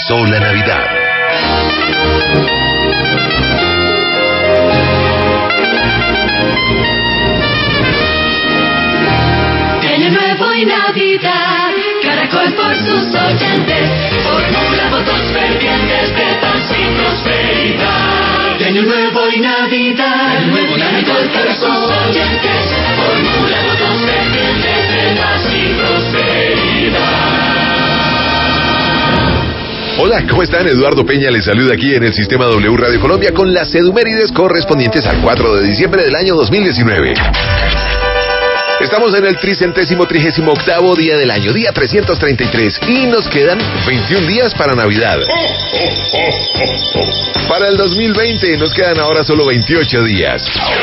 pasó la Navidad. Año Nuevo y Navidad, Caracol por sus oyentes, formula votos fervientes de paz y prosperidad. Año Nuevo y Navidad, el nuevo Caracol por sus oyentes, formula votos fervientes de paz y prosperidad. Hola, ¿cómo están? Eduardo Peña les saluda aquí en el Sistema W Radio Colombia con las edumérides correspondientes al 4 de diciembre del año 2019. Estamos en el 338º día del año, día 333, y nos quedan 21 días para Navidad. Para el 2020 nos quedan ahora solo 28 días.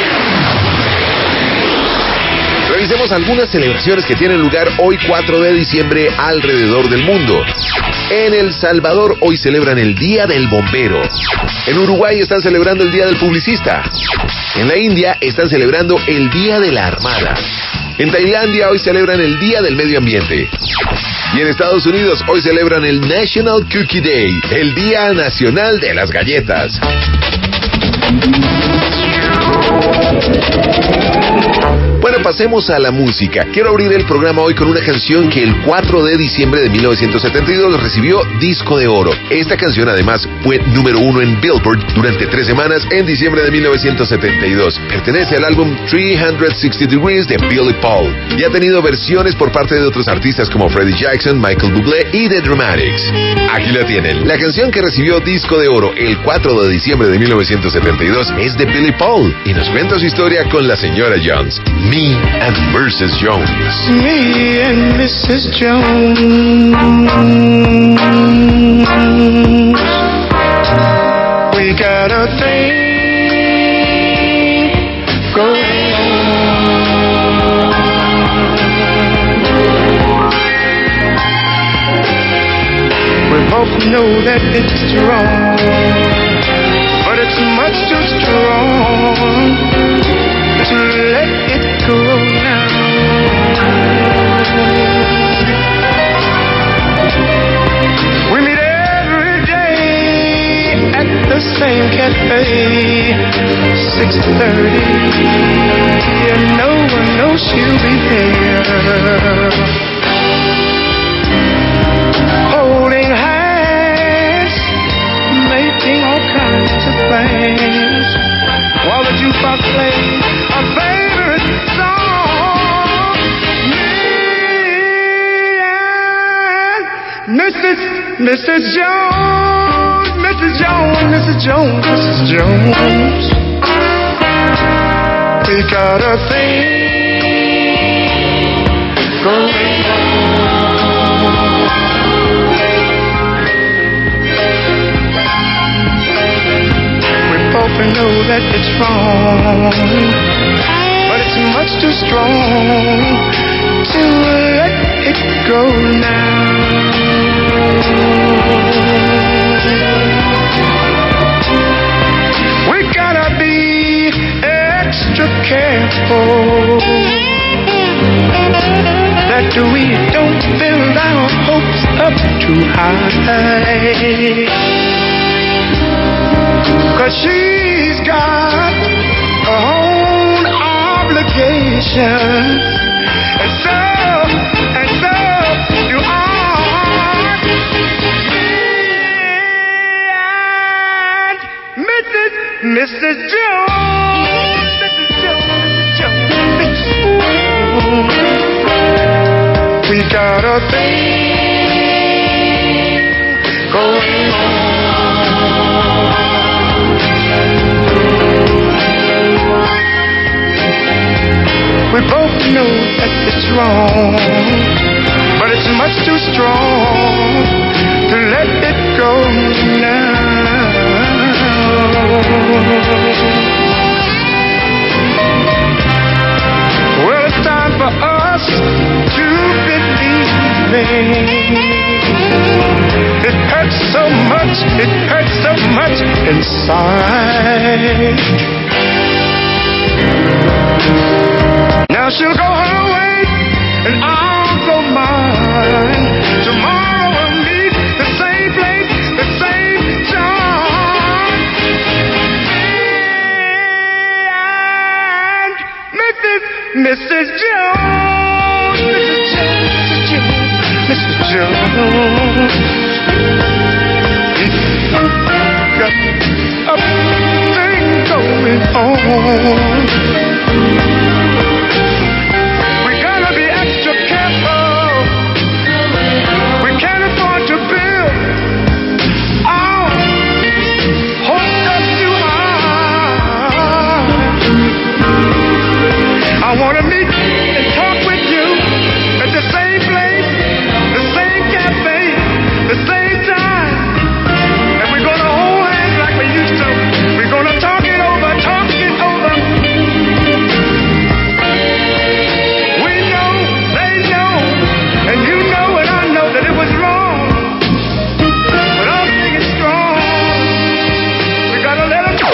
Revisemos algunas celebraciones que tienen lugar hoy 4 de diciembre alrededor del mundo. En El Salvador hoy celebran el Día del Bombero. En Uruguay están celebrando el Día del Publicista. En la India están celebrando el Día de la Armada. En Tailandia hoy celebran el Día del Medio Ambiente. Y en Estados Unidos hoy celebran el National Cookie Day, el Día Nacional de las Galletas. Bueno, pasemos a la música. Quiero abrir el programa hoy con una canción que el 4 de diciembre de 1972 recibió disco de oro. Esta canción además fue número 1 en Billboard durante 3 semanas en diciembre de 1972. Pertenece al álbum 360 Degrees de Billy Paul y ha tenido versiones por parte de otros artistas como Freddie Jackson, Michael Bublé y The Dramatics. Aquí la tienen. La canción que recibió disco de oro el 4 de diciembre de 1972 es de Billy Paul y nos cuenta su historia con la señora Jones. Me and Mrs. Jones. Me and Mrs. Jones. We got a thing going on. We both know that it's wrong, but it's much too strong to let it go now. We meet every day at the same cafe, 6:30, and no one knows she'll be there. Holding hands, making all kinds of plans, while the jukebox plays our favorite song. Me and Mrs. Jones, Mrs. Jones, Mrs. Jones, Mrs. Jones. We got a thing going on. We both know that it's wrong, but it's much too strong to let it go now. We gotta be extra careful that we don't build our hopes up too high, 'cause she's got her own obligations, and so do I. Me and Mrs. Jones, Mrs. Jones, Mrs. Jones. We got a thing going on. We both know that it's wrong, but it's much too strong to let it go now. Well, it's time for us to believe it hurts so much inside. Now she'll go her way and I'll go mine. Tomorrow we'll meet the same place, the Jones. Got a thing going on. We gotta be extra careful. We can't afford to build our hopes up too high. I wanna meet and talk with you at the same place, the same cafe, the same time. And we're gonna hold hands like we used to. We're gonna talk it over, talk it over. We know, they know, and you know and I know that it was wrong. But I'm thinking strong. We gotta let it go.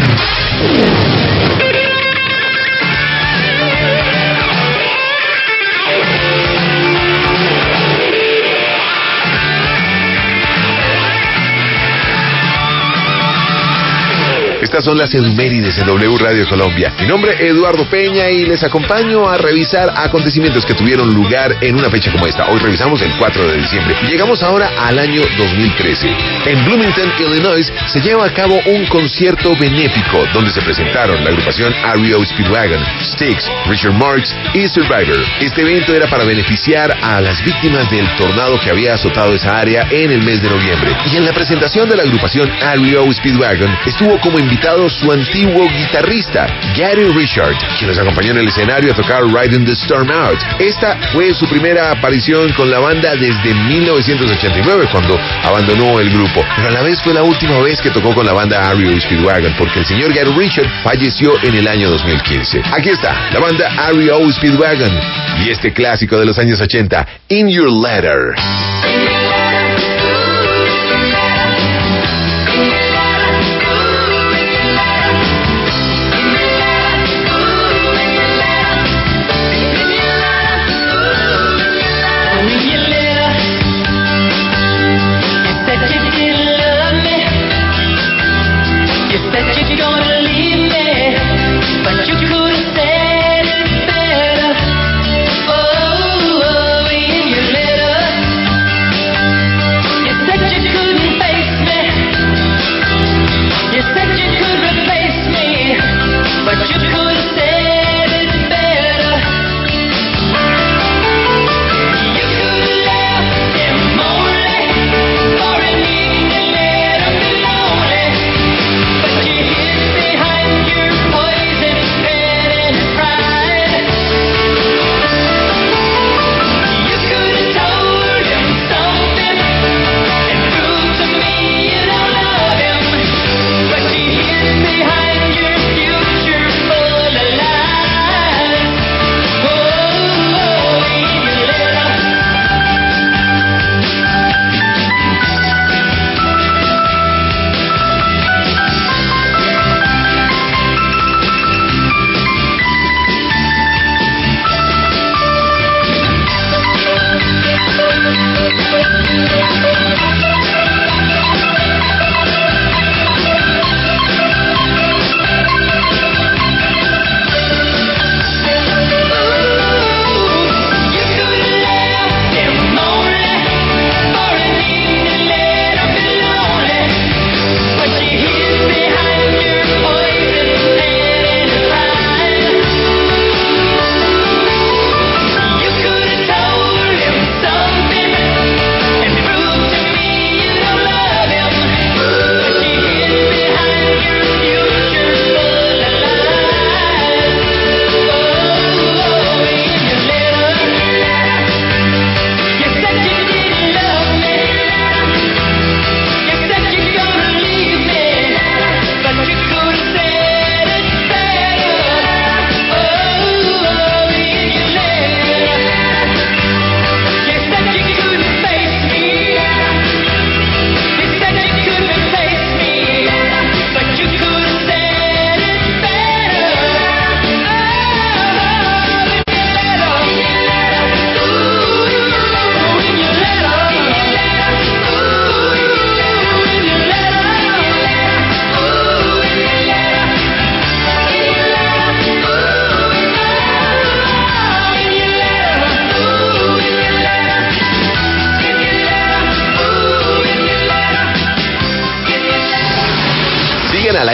Estas son las efemérides en W Radio Colombia. Mi nombre es Eduardo Peña y les acompaño a revisar acontecimientos que tuvieron lugar en una fecha como esta. Hoy revisamos el 4 de diciembre y llegamos ahora al año 2013. En Bloomington, Illinois, se lleva a cabo un concierto benéfico donde se presentaron la agrupación REO Speedwagon, Styx, Richard Marx y Survivor. Este evento era para beneficiar a las víctimas del tornado que había azotado esa área en el mes de noviembre. Y en la presentación de la agrupación REO Speedwagon estuvo como invitado su antiguo guitarrista, Gary Richard, quien nos acompañó en el escenario a tocar Riding the Storm Out. Esta fue su primera aparición con la banda desde 1989, cuando abandonó el grupo, pero a la vez fue la última vez que tocó con la banda REO Speedwagon, porque el señor Gary Richard falleció en el año 2015. Aquí está, la banda REO Speedwagon y este clásico de los años 80, In Your Letter.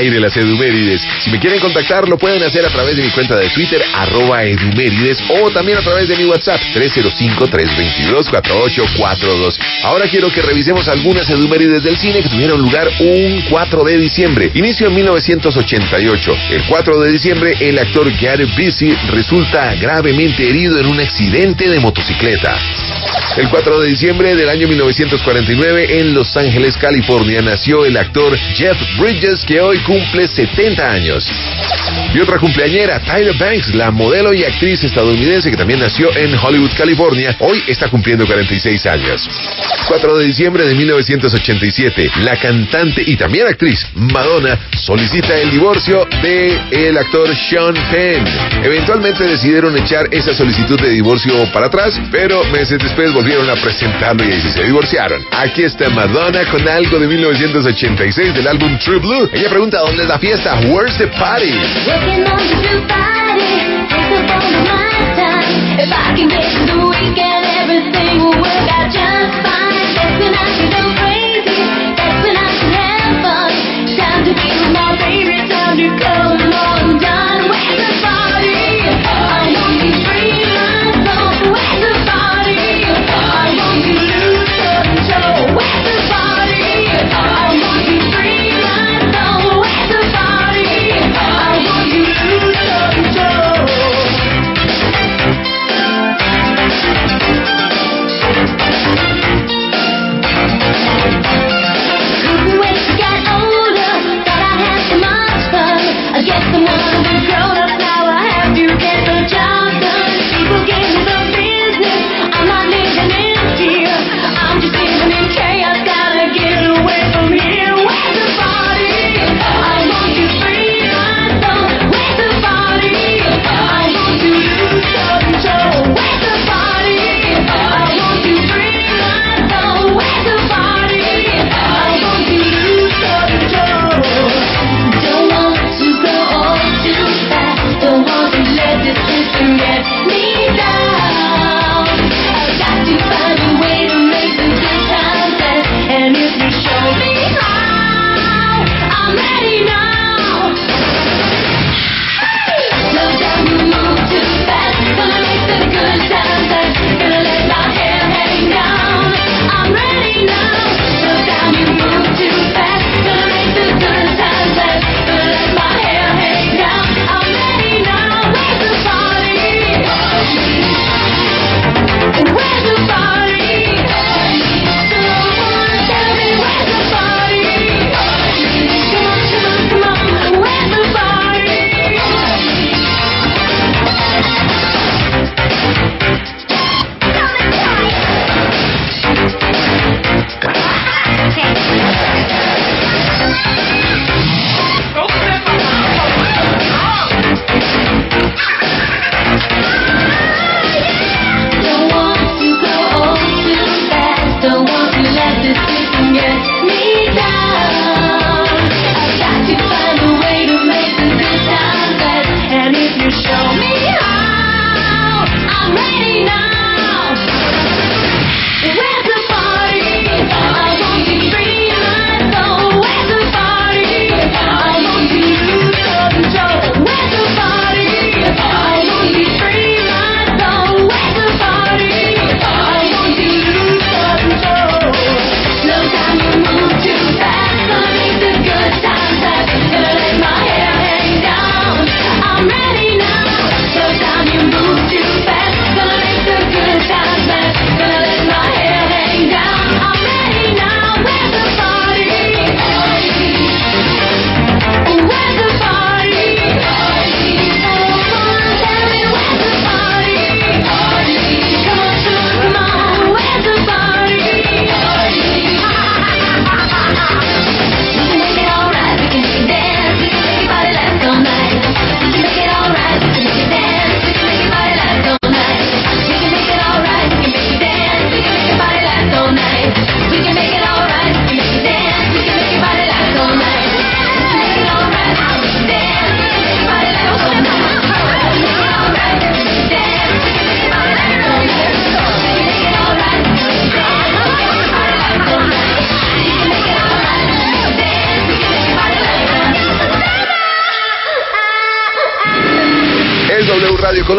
aire las Edumérides. Si me quieren contactar, lo pueden hacer a través de mi cuenta de Twitter, @Edumérides, o también a través de mi WhatsApp, 305-322-4842. Ahora quiero que revisemos algunas Edumérides del cine que tuvieron lugar un 4 de diciembre. Inicio en 1988. El 4 de diciembre, el actor Gary Busey resulta gravemente herido en un accidente de motocicleta. El 4 de diciembre del año 1949, en Los Ángeles, California, nació el actor Jeff Bridges, que hoy cumple 70 años. Y otra cumpleañera, Tyra Banks, la modelo y actriz estadounidense que también nació en Hollywood, California, hoy está cumpliendo 46 años. 4 de diciembre de 1987, la cantante y también actriz Madonna solicita el divorcio de el actor Sean Penn. Eventualmente decidieron echar esa solicitud de divorcio para atrás, pero meses después volvieron a presentarlo y ahí se divorciaron. Aquí está Madonna con algo de 1986 del álbum True Blue. Ella pregunta, ¿dónde es la fiesta? Where's the party? Working on the new body, takes up all of my time. If I can get through the weekend, everything will work out just fine. That's when I can go crazy, that's when I can have fun. Time to be with my baby, time to come on down. Where's the party? I want to free my soul. Where's the party? I want to lose control. Where's the party? I want to free my soul. Where's the party? I want to lose control.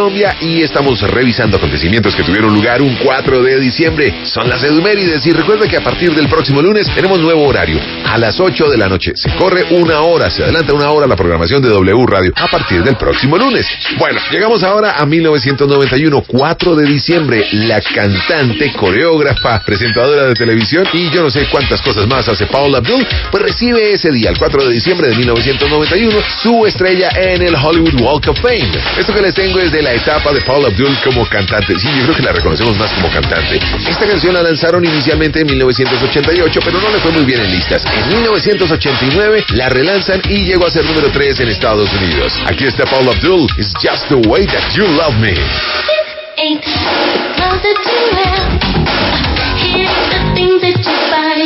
Colombia y estamos revisando acontecimientos que tuvieron lugar un 4 de diciembre. Son las efemérides y recuerda que a partir del próximo lunes tenemos nuevo horario. A las 8 de la noche se corre una hora, se adelanta una hora la programación de W Radio a partir del próximo lunes. Bueno, llegamos ahora a 1991, 4 de diciembre. La cantante, coreógrafa, presentadora de televisión y yo no sé cuántas cosas más hace Paula Abdul, pues recibe ese día, el 4 de diciembre de 1991, su estrella en el Hollywood Walk of Fame. Esto que les tengo es de la etapa de Paula Abdul como cantante. Sí, yo creo que la reconocemos más como cantante. Esta canción la lanzaron inicialmente en 1988, pero no le fue muy bien en listas. En 1989 la relanzan y llegó a ser número 3 en Estados Unidos. Aquí está Paula Abdul, It's Just the Way That You Love Me. Ain't love that you have. Here the things that you buy.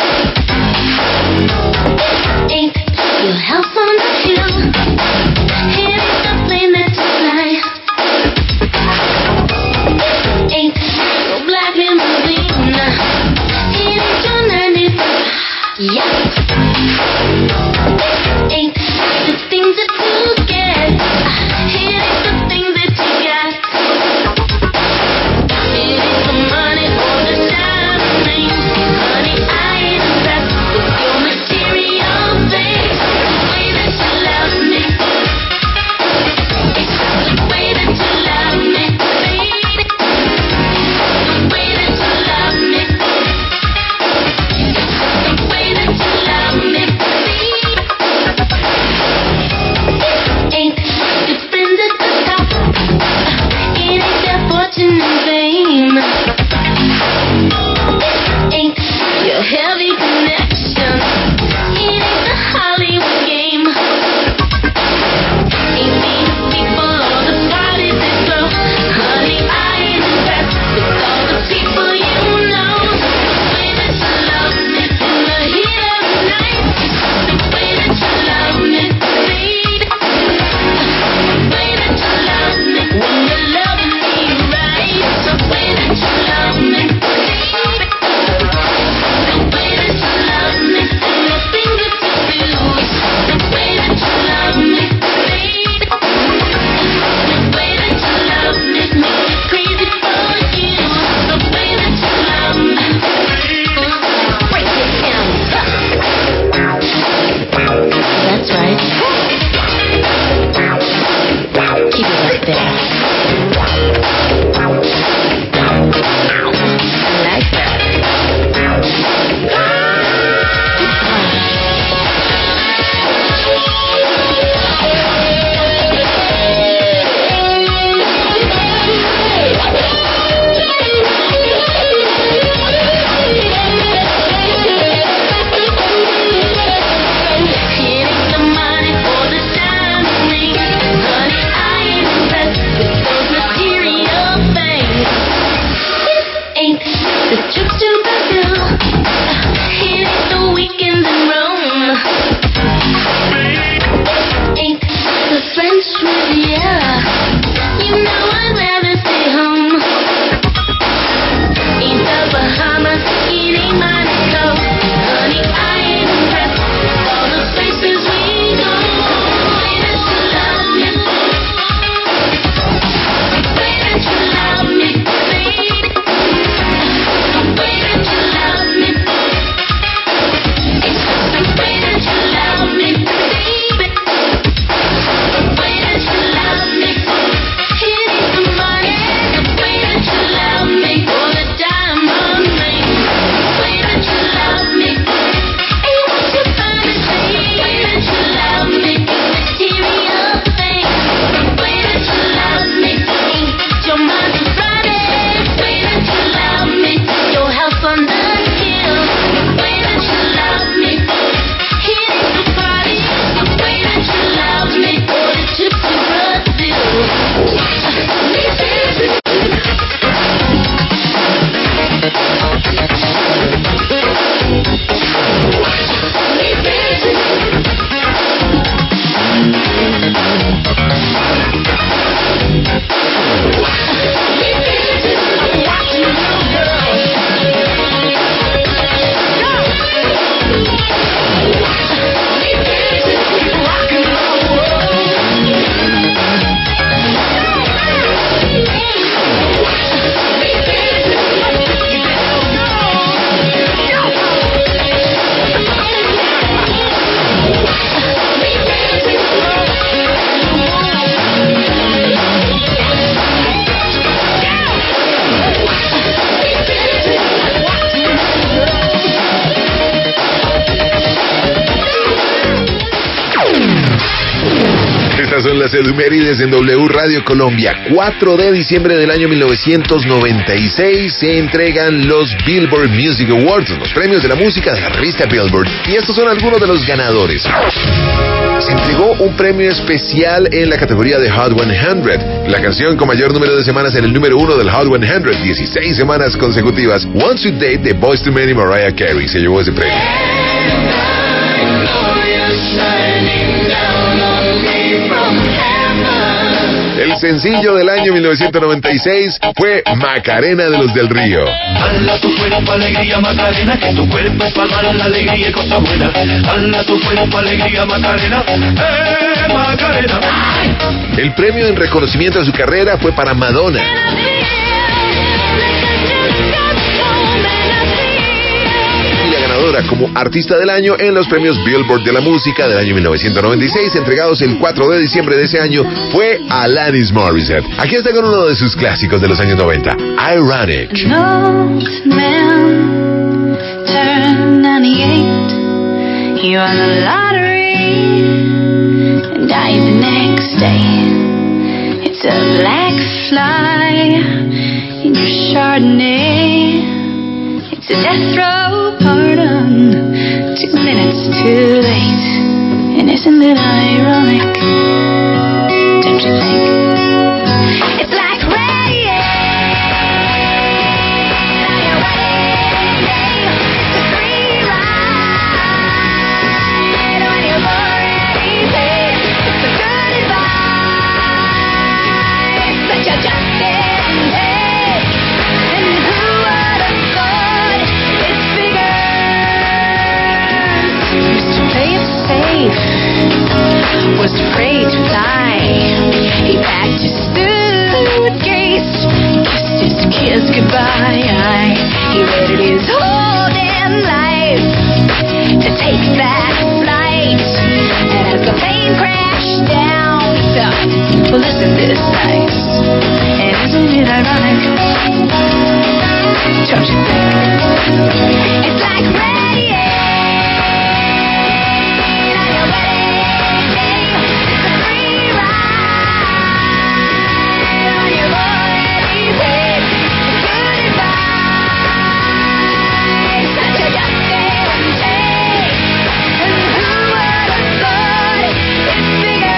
Ain't your house on the hill. Here the plane that you fly. Ain't no black limousine. Here your 95. Yeah. Ain't the things that you get. Here the things that you got. It ain't the money. Estas son las efemérides en W Radio Colombia. 4 de diciembre del año 1996 se entregan los Billboard Music Awards, los premios de la música de la revista Billboard. Y estos son algunos de los ganadores. Se entregó un premio especial en la categoría de Hot 100. La canción con mayor número de semanas en el número 1 del Hot 100, 16 semanas consecutivas. One Sweet Date de Boyz II Men y Mariah Carey se llevó ese premio. El sencillo del año 1996 fue Macarena de los del Río. Hala tu cuerpo, alegría, Macarena, que tu cuerpo es para dar la alegría y cosa buena. Hala tu cuerpo, alegría, Macarena, Macarena. El premio en reconocimiento a su carrera fue para Madonna. Y la ganadora como artista del año en los premios Billboard de la música del año 1996, entregados el 4 de diciembre de ese año, fue Alanis Morissette. Aquí está con uno de sus clásicos de los años 90, Ironic. An old man turned 98. He won the lottery and died the next day. It's a black fly in your Chardonnay. It's a death row pardon, 2 minutes too late. And isn't it ironic? Don't you think? It's like rain on your wedding day. It's a free ride when you've already paid. It's a good advice that you just didn't take. And who would have thought it's bigger? Used to play it safe, was afraid to fly. He packed his suitcase, kissed his kids goodbye. He waited his whole damn life to take that flight. And as the plane crashed down, he thought, well, isn't this nice? And isn't it ironic? Don't you think? It's like rain on your wedding day. It's a free ride when you've already paid. It's good advice that you just didn't take. And who would have thought it's bigger?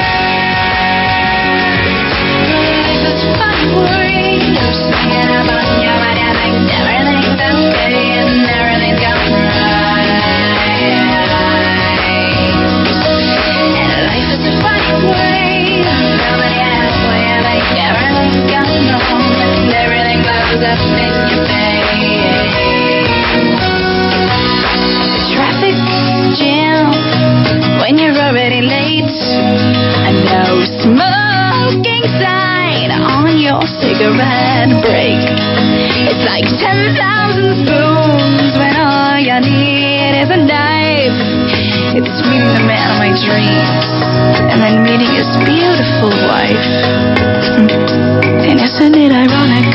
Life is funny worrying, you're singing about your body. I think everything's okay and everything's going right. And life is a funny way, nobody halfway. I think everything's going wrong and everything blows up in your face. The traffic jam when you're already late. A no smoking sign on your cigarette break. It's like 10,000 spoons when all you need is a knife. It's meeting the man of my dreams and then meeting his beautiful wife. And isn't it ironic?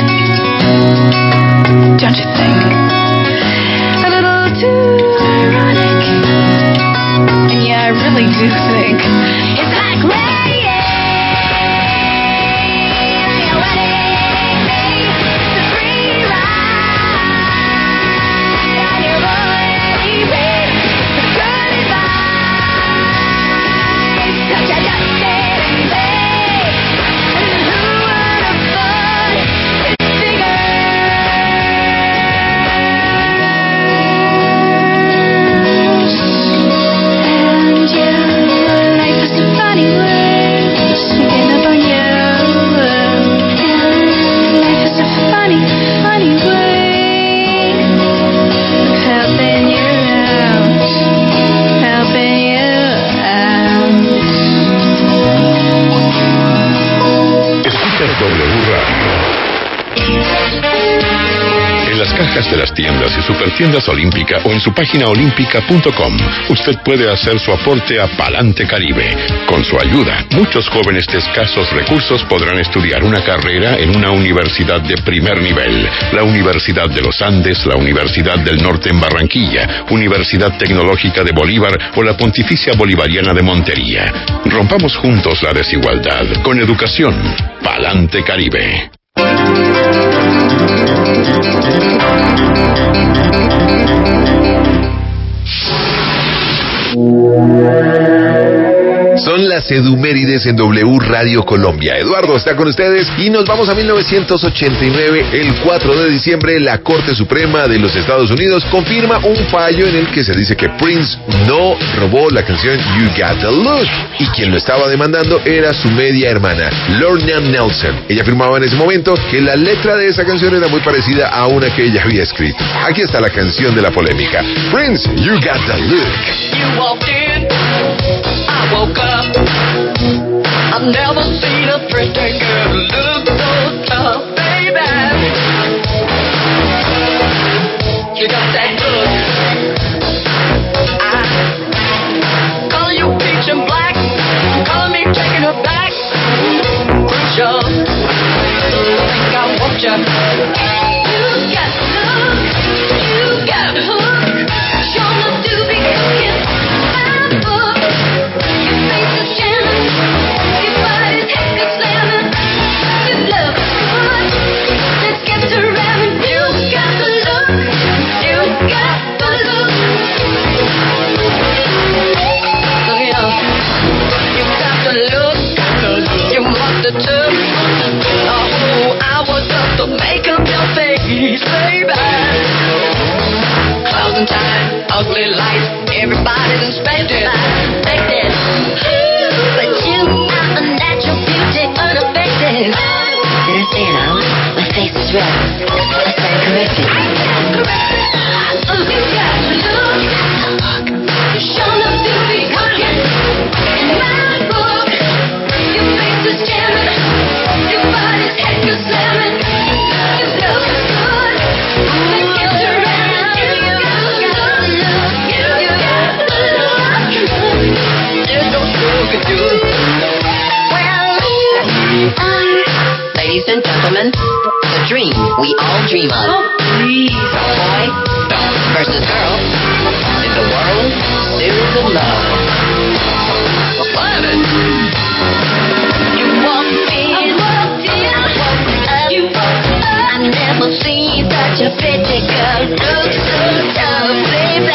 Don't you think? A little too ironic. And yeah, I really do think it's like rain on your wedding day. It's a free ride on your already paid. It's good advice that you just didn't take. And who would have thought it's bigger? And yeah, life is a funny way. través de las tiendas y supertiendas Olímpica o en su página olímpica.com, usted puede hacer su aporte a Palante Caribe. Con su ayuda, muchos jóvenes de escasos recursos podrán estudiar una carrera en una universidad de primer nivel. La Universidad de los Andes, la Universidad del Norte en Barranquilla, Universidad Tecnológica de Bolívar o la Pontificia Bolivariana de Montería. Rompamos juntos la desigualdad. Con educación, Palante Caribe. Son las Edumérides en W Radio Colombia. Eduardo está con ustedes y nos vamos a 1989. El 4 de diciembre, la Corte Suprema de los Estados Unidos confirma un fallo en el que se dice que Prince no robó la canción You Got the Look, y quien lo estaba demandando era su media hermana, Lorna Nelson. Ella afirmaba en ese momento que la letra de esa canción era muy parecida a una que ella había escrito. Aquí está la canción de la polémica. Prince, You Got the Look. You walked in, I woke up. I've never seen a pretty girl look so tough, baby. You got that look. I call you peach and black, call me taking her back. Crucial, I think I want you. You got the look, you got the hook. Sure enough to be cooking my book. Your face is jamming, your body's heck of slamming. Your love is good, let's get to ramming. You got the look, you got the look. Look it up, you got the look, you must have took a whole hour just to make up your face, baby. Closing time, ugly lights, everybody's inspected. But you are a natural beauty, unaffected. Did I say it out? My face is red. I stand corrected. You got the look. You sure enough to be cooking in my book. Your face is jamming, your body's heck of slamming. Your love is good, let's get to ramming. You got the look, you got the look. There's no sugar to it. Well, ladies and gentlemen, the dream we all dream of. Oh, please. Boy versus girl in the World Series of Love. Love it. You walked in, you walked up. I've never seen such a pretty girl look so tough, baby.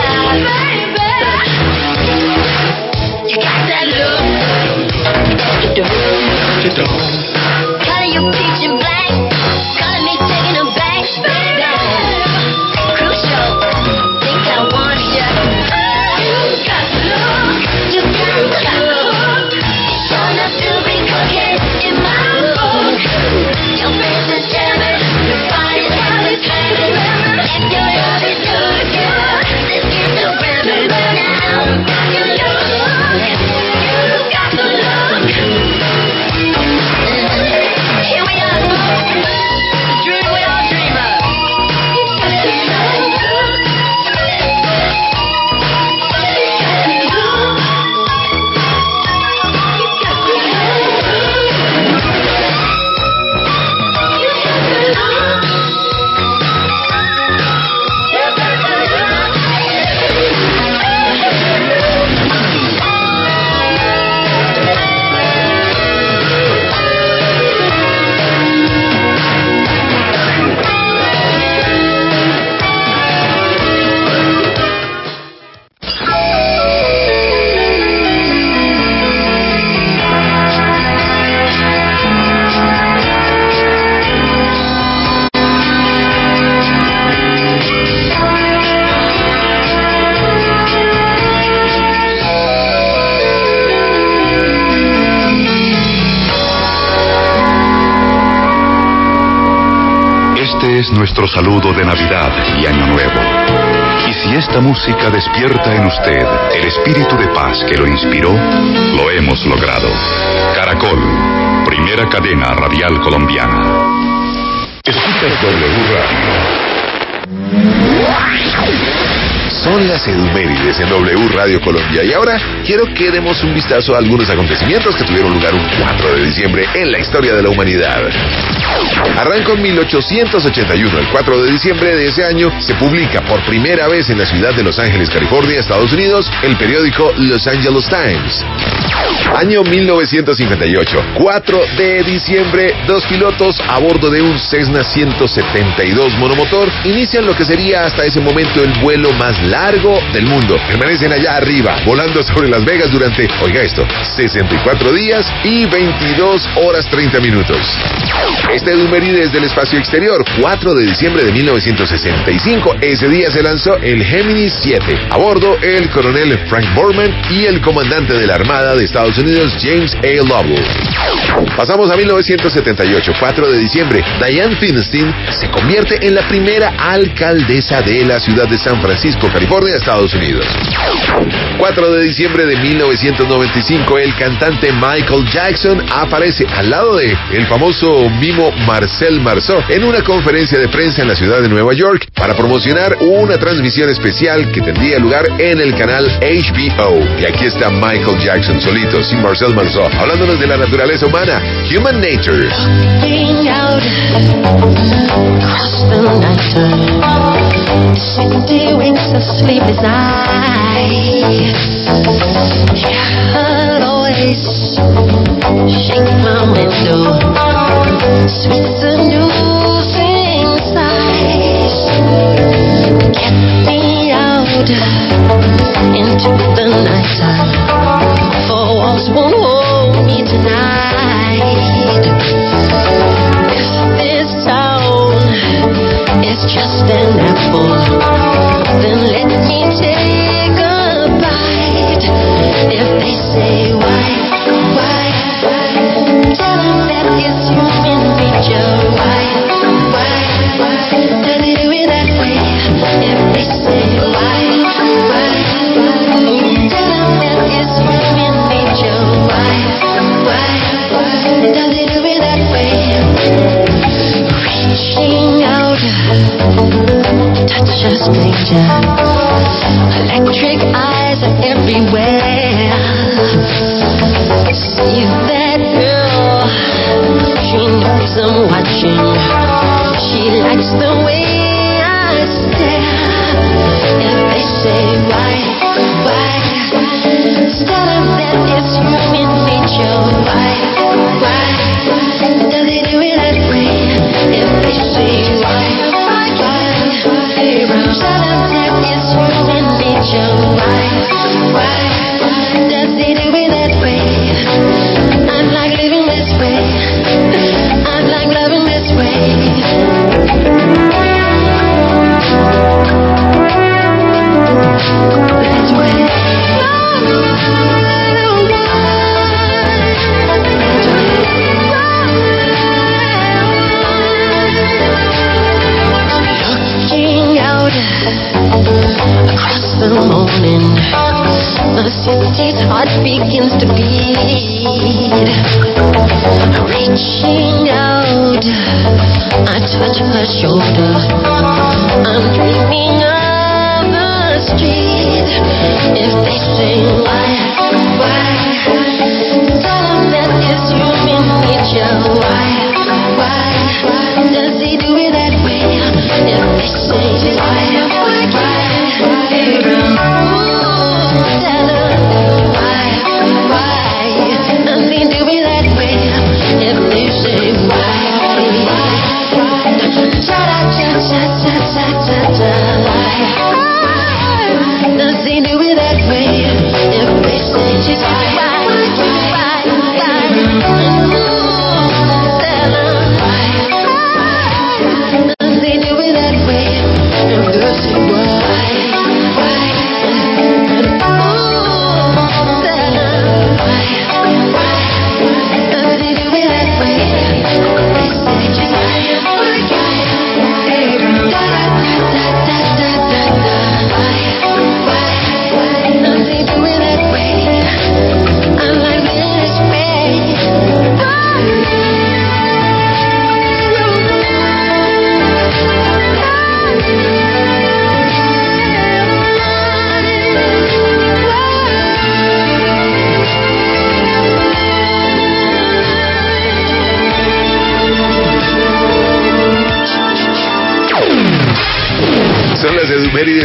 You got that look. You don't. Color you peach and black, color me taking her back, baby. Crucial, think I want ya. You got the look, you got the hook. Sure enough to be cooking in my book. Your face is jamming, your body's probably slamming. If your love is good, good, let's get to ramming now. You look, you got the look. Here we are, the dream we all dream of. You got the look. You got the look. You got the look. You got the Este es nuestro saludo de Navidad y Año Nuevo. Y si esta música despierta en usted el espíritu de paz que lo inspiró, lo hemos logrado. Caracol, primera cadena radial colombiana. Escuchas W Radio. Son las Edumérides en W Radio Colombia y ahora quiero que demos un vistazo a algunos acontecimientos que tuvieron lugar un 4 de diciembre en la historia de la humanidad. Arranca en 1881, el 4 de diciembre de ese año se publica por primera vez en la ciudad de Los Ángeles, California, Estados Unidos, el periódico Los Angeles Times. Año 1958, 4 de diciembre, dos pilotos a bordo de un Cessna 172 monomotor inician lo que sería hasta ese momento el vuelo más largo del mundo. Permanecen allá arriba, volando sobre Las Vegas durante, oiga esto, 64 días y 22 horas 30 minutos. Este Edumérides del espacio exterior, 4 de diciembre de 1965, ese día se lanzó el Gemini 7. A bordo, el coronel Frank Borman y el comandante de la Armada de Estados Unidos, James A. Lovell. Pasamos a 1978, 4 de diciembre. Dianne Feinstein se convierte en la primera alcaldesa de la ciudad de San Francisco, California, Estados Unidos. 4 de diciembre de 1995, el cantante Michael Jackson aparece al lado de el famoso mimo Marcel Marceau en una conferencia de prensa en la ciudad de Nueva York para promocionar una transmisión especial que tendría lugar en el canal HBO. Y aquí está Michael Jackson solito, sin Marcel Marceau, hablándonos de la naturaleza humana, Human Nature. Looking out across the night time, the city winks of sleepless eyes. I'll always shake my window, sweet seducing sighs. Get me out into the night time, for walls won't hold me tonight. If this town is just an apple, then let me take a bite. If they say why, tell them that it's human nature. Why, does it do it that way? If they say why, tell them that it's human nature. Why, does it do it that way? Reaching out, touch a stranger. Electric eyes are everywhere. See that girl, she knows I'm watching. She likes the way I stare. If they say why, tell them that it's human nature. Why, does it do it that way? If they say why, tell them that it's human nature. Why does it do it that way? I'm like living this way. I'm like loving this way. This way. Looking out across the morning, the city's heart begins to beat. Reaching out, I touch her shoulder. I'm dreaming of the street. If they say why, tell them that it's human nature. Why does he do it that way? If they say why, tell them why does he do it that way? If they say why, cha cha cha cha cha cha cha.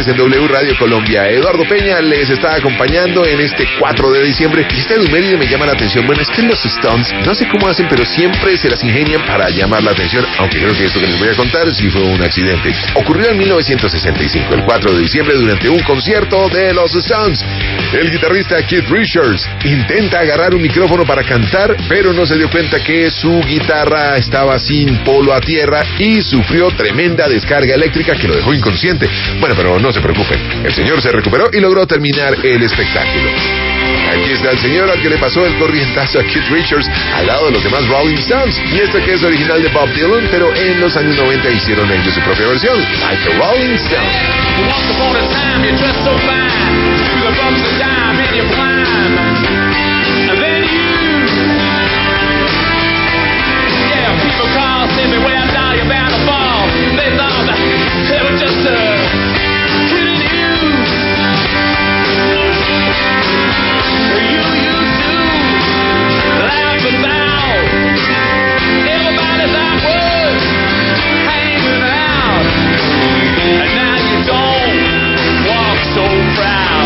Noches en W Radio Colombia. Eduardo Peña les está acompañando en este 4 de diciembre. Y esta efeméride me llama la atención. Bueno, es que los Stones, no sé cómo hacen, pero siempre se las ingenian para llamar la atención, aunque creo que esto que les voy a contar sí fue un accidente. Ocurrió en 1965, el 4 de diciembre, durante un concierto de los Stones. El guitarrista Keith Richards intenta agarrar un micrófono para cantar, pero no se dio cuenta que su guitarra estaba sin polo a tierra y sufrió tremenda descarga eléctrica que lo dejó inconsciente. Bueno, pero no se preocupen, el señor se recuperó y logró terminar el espectáculo. Aquí está el señor al que le pasó el corrientazo a Keith Richards al lado de los demás Rolling Stones. Y esto que es original de Bob Dylan, pero en los años 90 hicieron ellos su propia versión, Like a Rolling Stone. Once upon a time you dressed so fine, through the bumps of dime in your prime. And then yeah, people call, say me where down, you're bound to fall. They thought that they were just kidding you. You used to laugh about everybody that was hanging out, and now you don't walk so proud.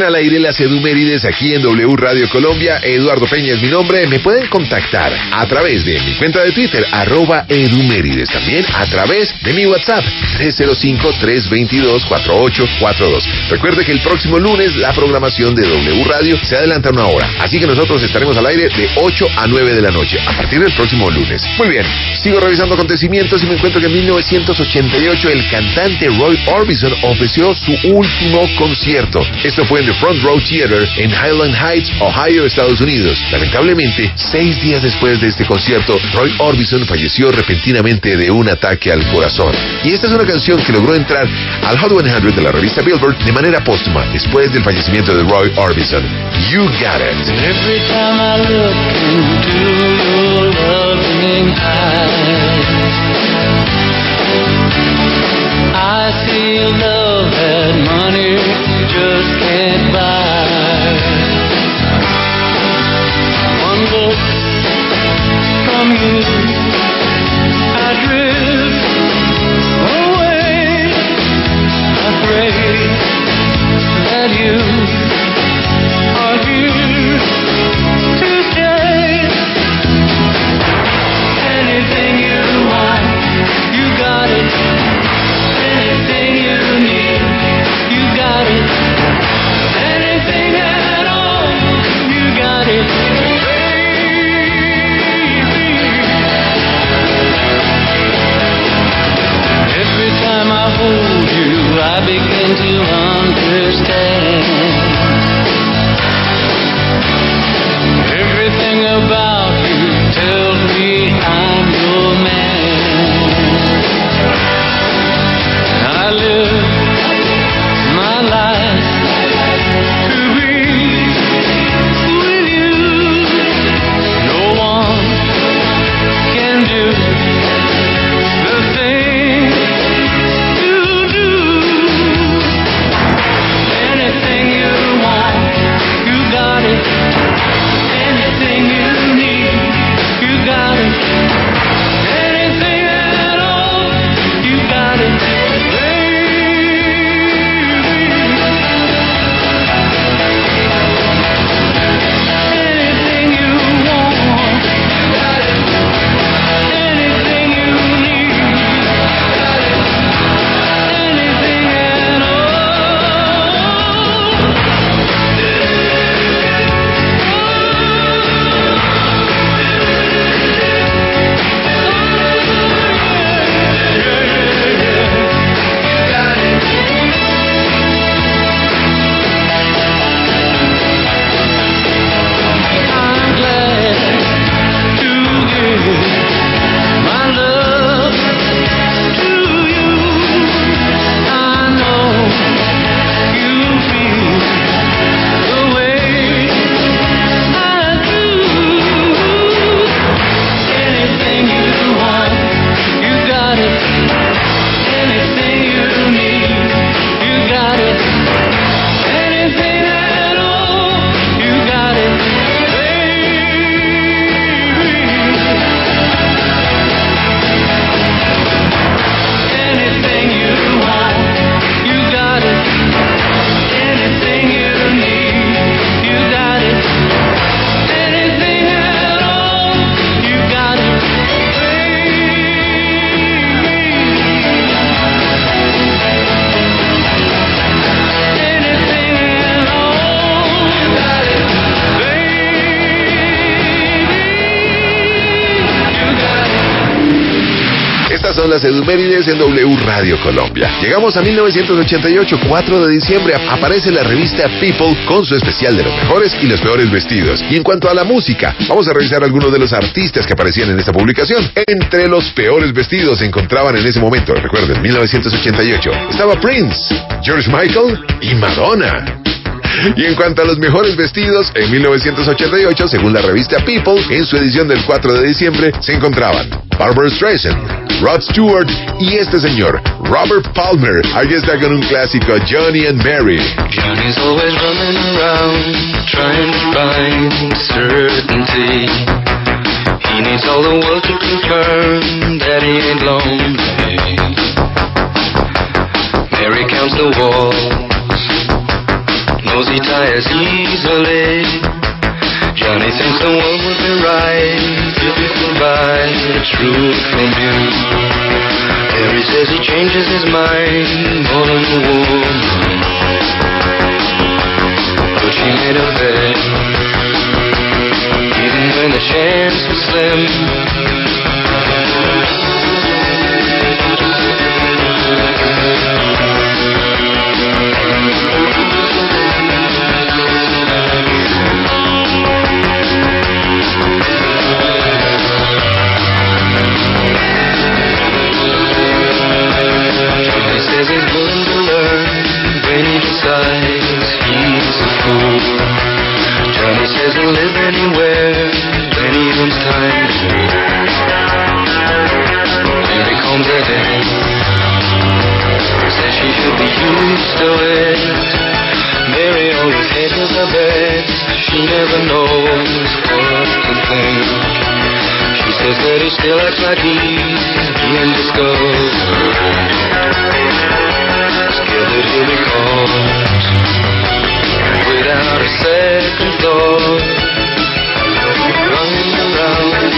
al aire las Edumérides aquí en W Radio Colombia. Eduardo Peña es mi nombre. Me pueden contactar a través de mi cuenta de Twitter, @Edumérides. También a través de mi WhatsApp, 305-322-4842. Recuerde que el próximo lunes la programación de W Radio se adelanta una hora. Así que nosotros estaremos al aire de 8 a 9 de la noche, a partir del próximo lunes. Muy bien, sigo revisando acontecimientos y me encuentro que en 1988 el cantante Roy Orbison ofreció su último concierto. Esto fue en The Front Row Theater en Highland Heights, Ohio, Estados Unidos. Lamentablemente, 6 días después de este concierto, Roy Orbison falleció repentinamente de un ataque al corazón. Y esta es una canción que logró entrar al Hot 100 de la revista Billboard de manera póstuma, después del fallecimiento de Roy Orbison. You Got It. Every time I look into your loving eyes, I see a love that money just can't buy. One look from you, I drift away. I pray that you are here to stay. Anything you want, you got it. Anything you need, you got it. Anything at all, you got it, baby. Every time I hold you, I begin to understand. Everything about you tells me I'm your man. I live my life to be with you. No one can do the things you do. Anything you want, you got it. Anything you need, you got it. Anything at all, you got it, baby. Anything you want, you got it. Anything you need, you got it. Anything at all. I'm glad to give my love to you. I know you feel the way I do. Anything you want, you got it. Anything you need, you got it. Anything at all, you got it, baby. Anything you want, you got it. Anything you need, you got it. Anything at all, you got it, baby. Anything at all, you got it, baby. You got it. Estas son las Edumérides en W Radio Colombia. Llegamos a 1988, 4 de diciembre. Aparece la revista People con su especial de los mejores y los peores vestidos. Y en cuanto a la música, vamos a revisar algunos de los artistas que aparecían en esta publicación. Entre los peores vestidos se encontraban en ese momento, recuerden, 1988, estaba Prince, George Michael y Madonna. Y en cuanto a los mejores vestidos, en 1988, según la revista People, en su edición del 4 de diciembre, se encontraban Barbra Streisand, Rod Stewart y este señor, Robert Palmer. Aquí está con un clásico, Johnny and Mary. Johnny's always running around, trying to find certainty. He needs all the world to confirm that he ain't lonely. Mary counts the walls, knows he ties tires easily. Johnny thinks the world would be right if he could buy the truth from him. Harry says he changes his mind more than a woman, but she made a bet, even when the chance was slim. Johnny says he'll live anywhere when he owns time. Here he comes again. Says she should be used to it. Mary always hedges her bets. She never knows what to think. She says that he still acts like he's being discovered. Scared that he'll be caught without a second thought, running around.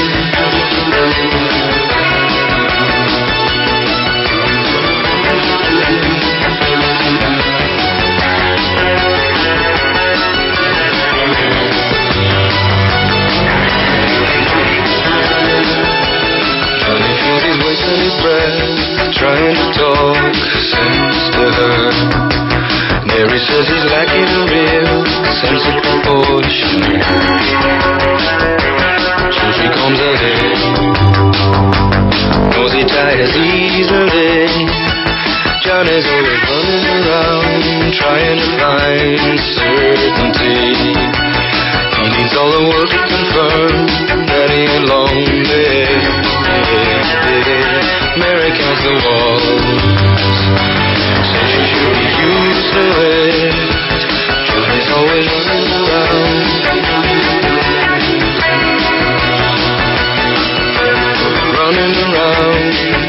Johnny feels he's wasting his breath, trying to talk sense to her. Mary says he's lacking a real sense of proportion. So she comes ahead, knows he tires easily. Johnny's always running around, trying to find certainty. He needs all the world to confirm that he ain't lonely. Mary counts the walls, says she should be used to it. Johnny's always running around, running around.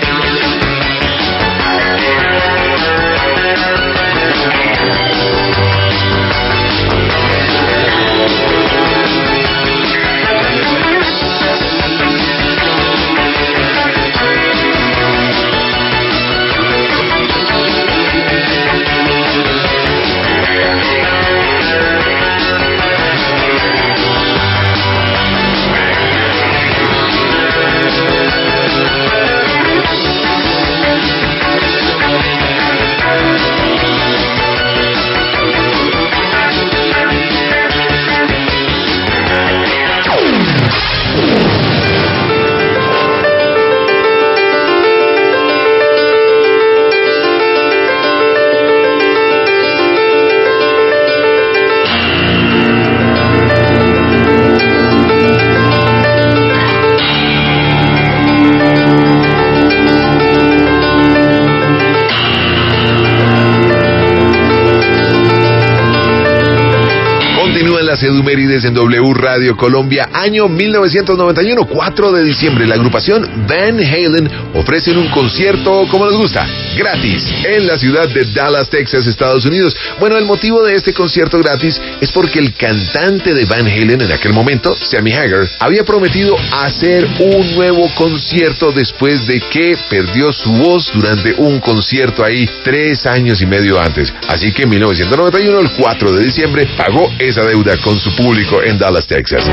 Edumérides en W Radio Colombia, año 1991, 4 de diciembre. La agrupación Van Halen ofrecen un concierto, como les gusta, gratis, en la ciudad de Dallas, Texas, Estados Unidos. Bueno, el motivo de este concierto gratis es porque el cantante de Van Halen en aquel momento, Sammy Hagar, había prometido hacer un nuevo concierto después de que perdió su voz durante un concierto ahí 3 años y medio antes. Así que en 1991, el 4 de diciembre, pagó esa deuda con su público en Dallas, Texas.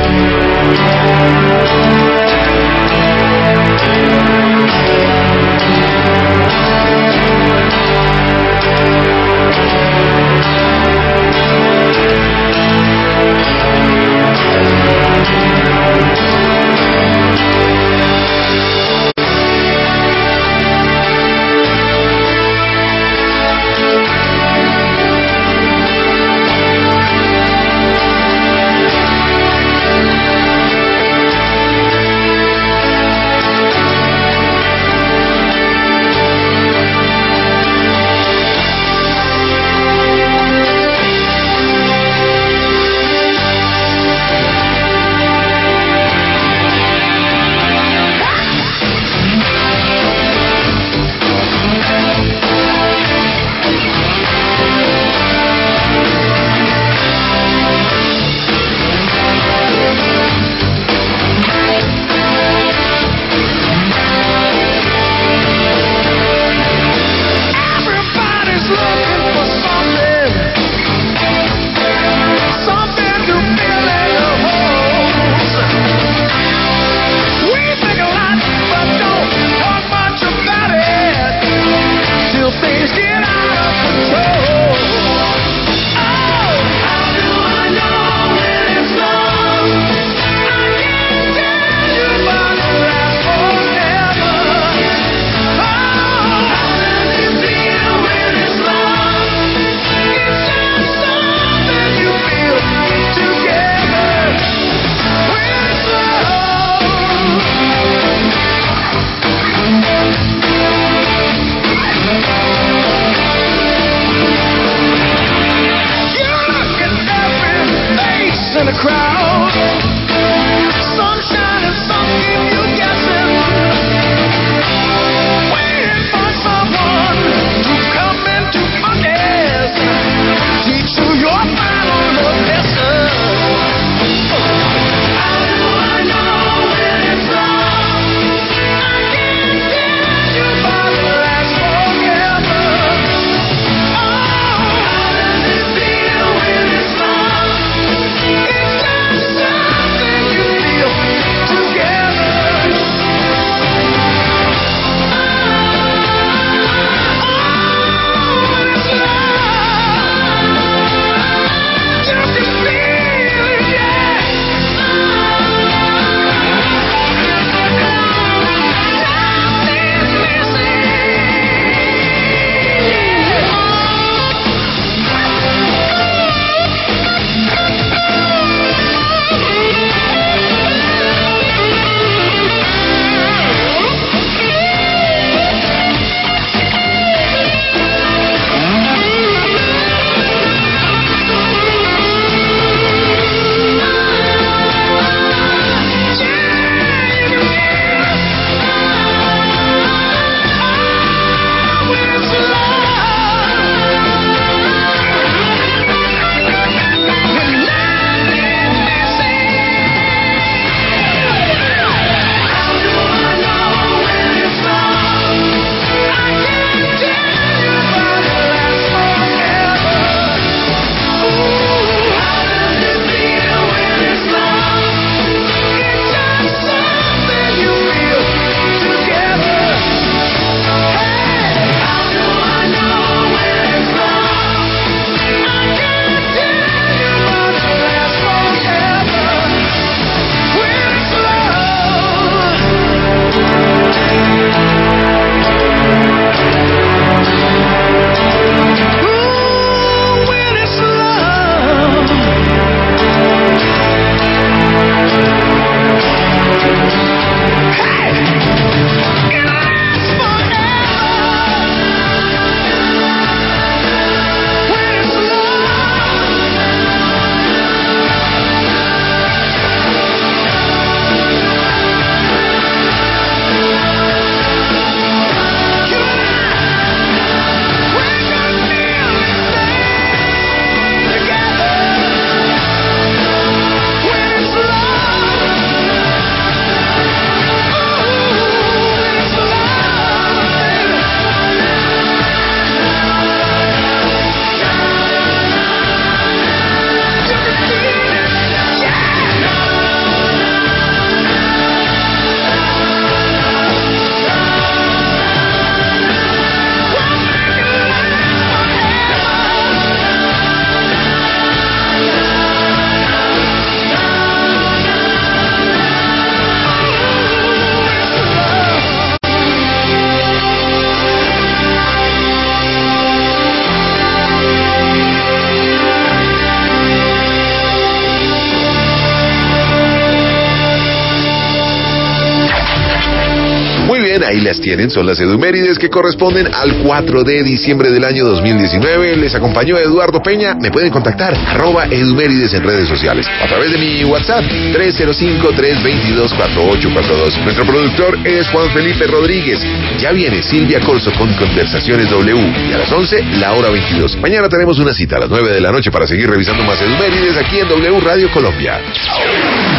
bien, ahí las tienen, son las Edumérides que corresponden al 4 de diciembre del año 2019. Les acompañó Eduardo Peña. Me pueden contactar, @Edumérides en redes sociales, a través de mi WhatsApp, 305-322-4842. Nuestro productor es Juan Felipe Rodríguez. Ya viene Silvia Corso con Conversaciones W. Y a las 11, la hora 22. Mañana tenemos una cita a las 9 de la noche para seguir revisando más Edumérides aquí en W Radio Colombia.